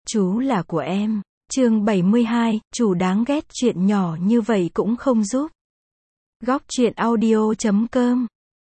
Chú là của em. Chương 72, chủ đáng ghét, chuyện nhỏ như vậy cũng không giúp. Góc truyện audio.com.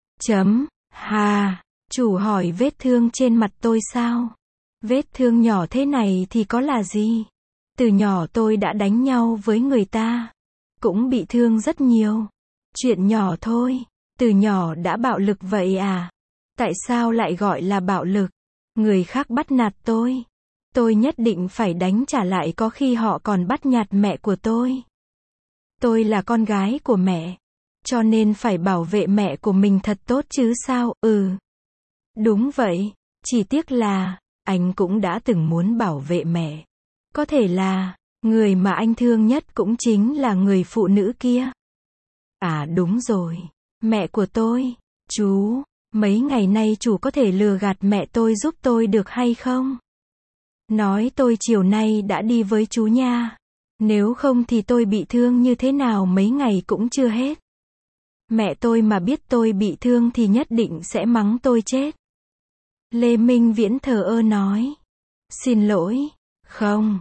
Hà, chủ hỏi vết thương trên mặt tôi sao? Vết thương nhỏ thế này thì có là gì? Từ nhỏ tôi đã đánh nhau với người ta. Cũng bị thương rất nhiều. Chuyện nhỏ thôi. Từ nhỏ đã bạo lực vậy à? Tại sao lại gọi là bạo lực? Người khác bắt nạt tôi nhất định phải đánh trả lại, có khi họ còn bắt nạt mẹ của tôi. Tôi là con gái của mẹ, cho nên phải bảo vệ mẹ của mình thật tốt chứ sao. Đúng vậy, chỉ tiếc là anh cũng đã từng muốn bảo vệ mẹ. Có thể là người mà anh thương nhất cũng chính là người phụ nữ kia. À đúng rồi, mẹ của tôi. Chú, mấy ngày nay chú có thể lừa gạt mẹ tôi giúp tôi được hay không? Nói tôi chiều nay đã đi với chú nha. Nếu không thì tôi bị thương như thế nào mấy ngày cũng chưa hết. Mẹ tôi mà biết tôi bị thương thì nhất định sẽ mắng tôi chết. Lê Minh Viễn thờ ơ nói. Xin lỗi. Không,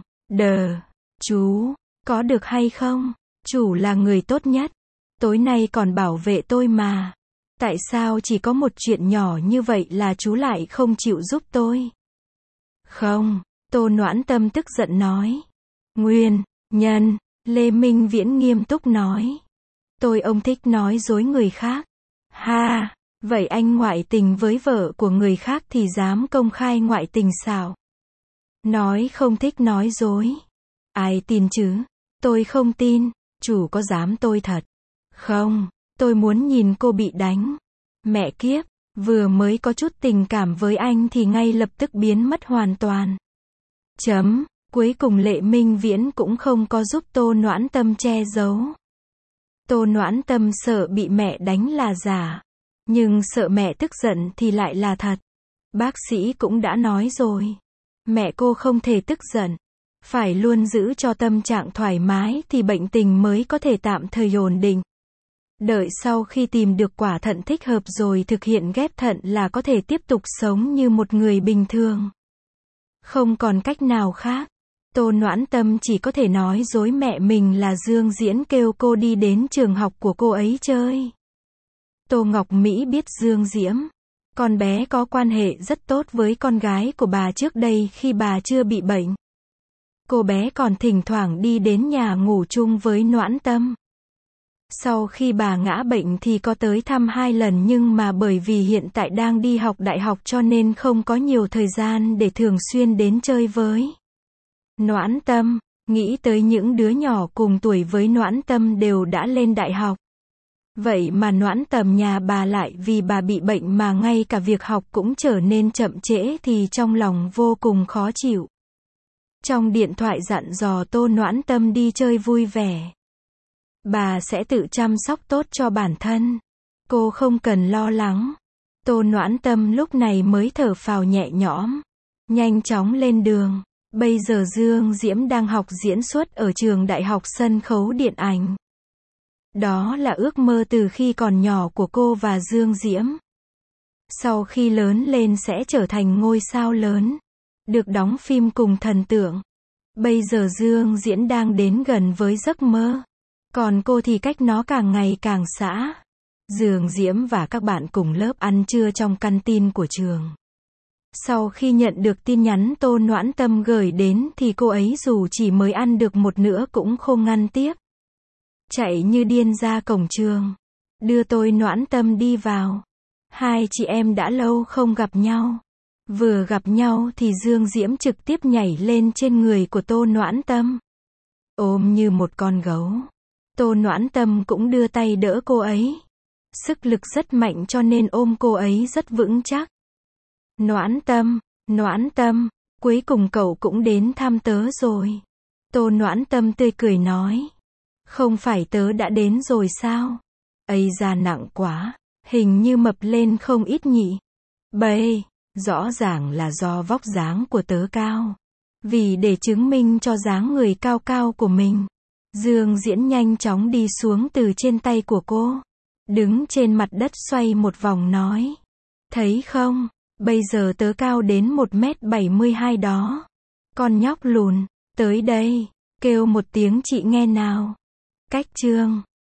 chú, có được hay không? Chủ là người tốt nhất. Tối nay còn bảo vệ tôi mà. Tại sao chỉ có một chuyện nhỏ như vậy là chú lại không chịu giúp tôi? Không, Tô Noãn Tâm tức giận nói. Nguyên nhân, Lê Minh Viễn nghiêm túc nói. Ông thích nói dối người khác. Ha, vậy anh ngoại tình với vợ của người khác thì dám công khai ngoại tình sao? Nói không thích nói dối. Ai tin chứ? Tôi không tin. Chủ có dám tôi thật? Không, tôi muốn nhìn cô bị đánh. Mẹ kiếp, vừa mới có chút tình cảm với anh thì ngay lập tức biến mất hoàn toàn. Cuối cùng Lê Minh Viễn cũng không có giúp Tô Noãn Tâm che giấu. Tô Noãn Tâm sợ bị mẹ đánh là giả, nhưng sợ mẹ tức giận thì lại là thật. Bác sĩ cũng đã nói rồi, mẹ cô không thể tức giận, phải luôn giữ cho tâm trạng thoải mái thì bệnh tình mới có thể tạm thời ổn định. Đợi sau khi tìm được quả thận thích hợp rồi thực hiện ghép thận là có thể tiếp tục sống như một người bình thường. Không còn cách nào khác. Tô Noãn Tâm chỉ có thể nói dối mẹ mình là Dương Diễn kêu cô đi đến trường học của cô ấy chơi. Tô Ngọc Mỹ biết Dương Diễm, con bé có quan hệ rất tốt với con gái của bà trước đây khi bà chưa bị bệnh. Cô bé còn thỉnh thoảng đi đến nhà ngủ chung với Noãn Tâm. Sau khi bà ngã bệnh thì có tới thăm 2 lần, nhưng mà bởi vì hiện tại đang đi học đại học cho nên không có nhiều thời gian để thường xuyên đến chơi với Noãn Tâm. Nghĩ tới những đứa nhỏ cùng tuổi với Noãn Tâm đều đã lên đại học. Vậy mà Noãn Tâm nhà bà lại vì bà bị bệnh mà ngay cả việc học cũng trở nên chậm trễ thì trong lòng vô cùng khó chịu. Trong điện thoại dặn dò Tô Noãn Tâm đi chơi vui vẻ. Bà sẽ tự chăm sóc tốt cho bản thân. Cô không cần lo lắng. Tô Noãn Tâm lúc này mới thở phào nhẹ nhõm. Nhanh chóng lên đường. Bây giờ Dương Diễm đang học diễn xuất ở trường Đại học Sân khấu Điện ảnh. Đó là ước mơ từ khi còn nhỏ của cô và Dương Diễm. Sau khi lớn lên sẽ trở thành ngôi sao lớn, được đóng phim cùng thần tượng. Bây giờ Dương Diễm đang đến gần với giấc mơ. Còn cô thì cách nó càng ngày càng xa. Dương Diễm và các bạn cùng lớp ăn trưa trong căn tin của trường. Sau khi nhận được tin nhắn Tô Noãn Tâm gửi đến thì cô ấy dù chỉ mới ăn được một nửa cũng không ngăn tiếp. Chạy như điên ra cổng trường. Đưa Tô Noãn Tâm đi vào. Hai chị em đã lâu không gặp nhau. Vừa gặp nhau thì Dương Diễm trực tiếp nhảy lên trên người của Tô Noãn Tâm. Ôm như một con gấu. Tô Noãn Tâm cũng đưa tay đỡ cô ấy. Sức lực rất mạnh cho nên ôm cô ấy rất vững chắc. Noãn Tâm, cuối cùng cậu cũng đến thăm tớ rồi. Tô Noãn Tâm tươi cười nói. Không phải tớ đã đến rồi sao? Ây da, nặng quá, hình như mập lên không ít nhỉ. Rõ ràng là do vóc dáng của tớ cao. Vì để chứng minh cho dáng người cao cao của mình, Dương Diễn nhanh chóng đi xuống từ trên tay của cô. Đứng trên mặt đất xoay một vòng nói. Thấy không, bây giờ tớ cao đến 1m72 đó. Con nhóc lùn, tới đây, kêu một tiếng chị nghe nào. Cách chương